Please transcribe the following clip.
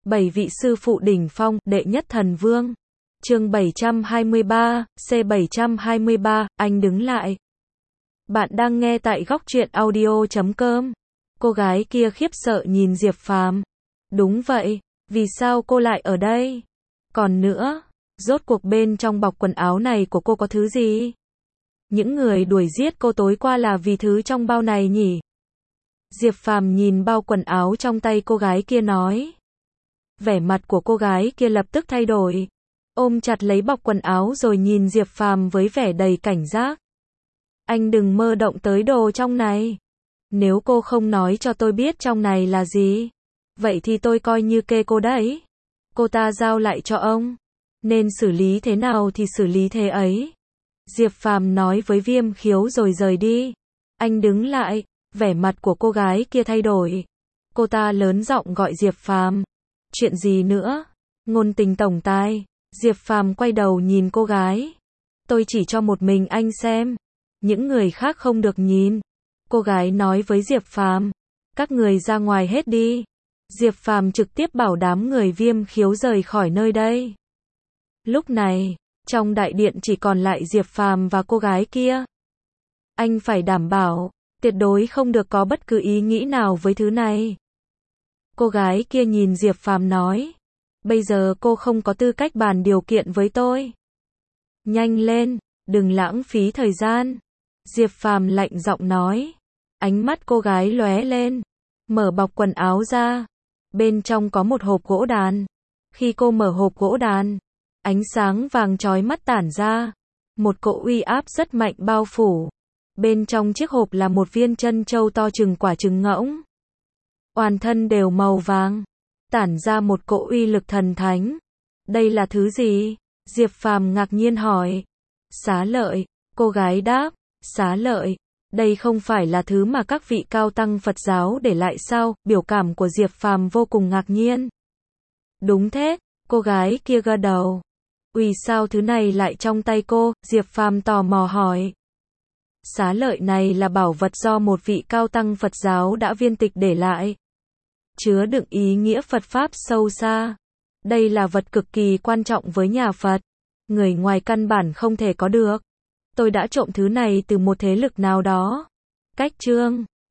7 vị sư phụ đỉnh phong, đệ nhất thần vương. Chương 723, C723, anh đứng lại. Bạn đang nghe tại góc truyện audio.com. Cô gái kia khiếp sợ nhìn Diệp Phàm. Đúng vậy, vì sao cô lại ở đây? Còn nữa, rốt cuộc bên trong bọc quần áo này của cô có thứ gì? Những người đuổi giết cô tối qua là vì thứ trong bao này nhỉ? Diệp Phàm nhìn bao quần áo trong tay cô gái kia nói. Vẻ mặt của cô gái kia lập tức thay đổi, ôm chặt lấy bọc quần áo rồi nhìn Diệp Phàm với vẻ đầy cảnh giác. Anh đừng mơ động tới đồ trong này. Nếu cô không nói cho tôi biết trong này là gì, vậy thì tôi coi như kê cô đấy. Cô ta giao lại cho ông, nên xử lý thế nào thì xử lý thế ấy. Diệp Phàm nói với Viêm Khiếu rồi rời đi. Anh đứng lại, vẻ mặt của cô gái kia thay đổi. Cô ta lớn giọng gọi Diệp Phàm. Chuyện gì nữa? Ngôn tình tổng tài. Diệp Phàm quay đầu nhìn cô gái. Tôi chỉ cho một mình anh xem, những người khác không được nhìn. Cô gái nói với Diệp Phàm. Các người ra ngoài hết đi. Diệp Phàm trực tiếp bảo đám người Viêm Khiếu rời khỏi nơi đây. Lúc này, trong đại điện chỉ còn lại Diệp Phàm và cô gái kia. Anh phải đảm bảo, tuyệt đối không được có bất cứ ý nghĩ nào với thứ này. Cô gái kia nhìn Diệp Phàm nói. Bây giờ cô không có tư cách bàn điều kiện với tôi. Nhanh lên, đừng lãng phí thời gian. Diệp Phàm lạnh giọng nói. Ánh mắt cô gái lóe lên, mở bọc quần áo ra. Bên trong có một hộp gỗ đàn. Khi cô mở hộp gỗ đàn, ánh sáng vàng chói mắt tản ra. Một cỗ uy áp rất mạnh bao phủ. Bên trong chiếc hộp là một viên trân châu to chừng quả trứng ngỗng. Toàn thân đều màu vàng, tản ra một cỗ uy lực thần thánh. Đây là thứ gì? Diệp Phàm ngạc nhiên hỏi. Xá lợi, cô gái đáp. Xá lợi, đây không phải là thứ mà các vị cao tăng Phật giáo để lại sao? Biểu cảm của Diệp Phàm vô cùng ngạc nhiên. Đúng thế, cô gái kia gật đầu. Vì sao thứ này lại trong tay cô? Diệp Phàm tò mò hỏi. Xá lợi này là bảo vật do một vị cao tăng Phật giáo đã viên tịch để lại, chứa đựng ý nghĩa Phật Pháp sâu xa. Đây là vật cực kỳ quan trọng với nhà Phật. Người ngoài căn bản không thể có được. Tôi đã trộm thứ này từ một thế lực nào đó. Cách chương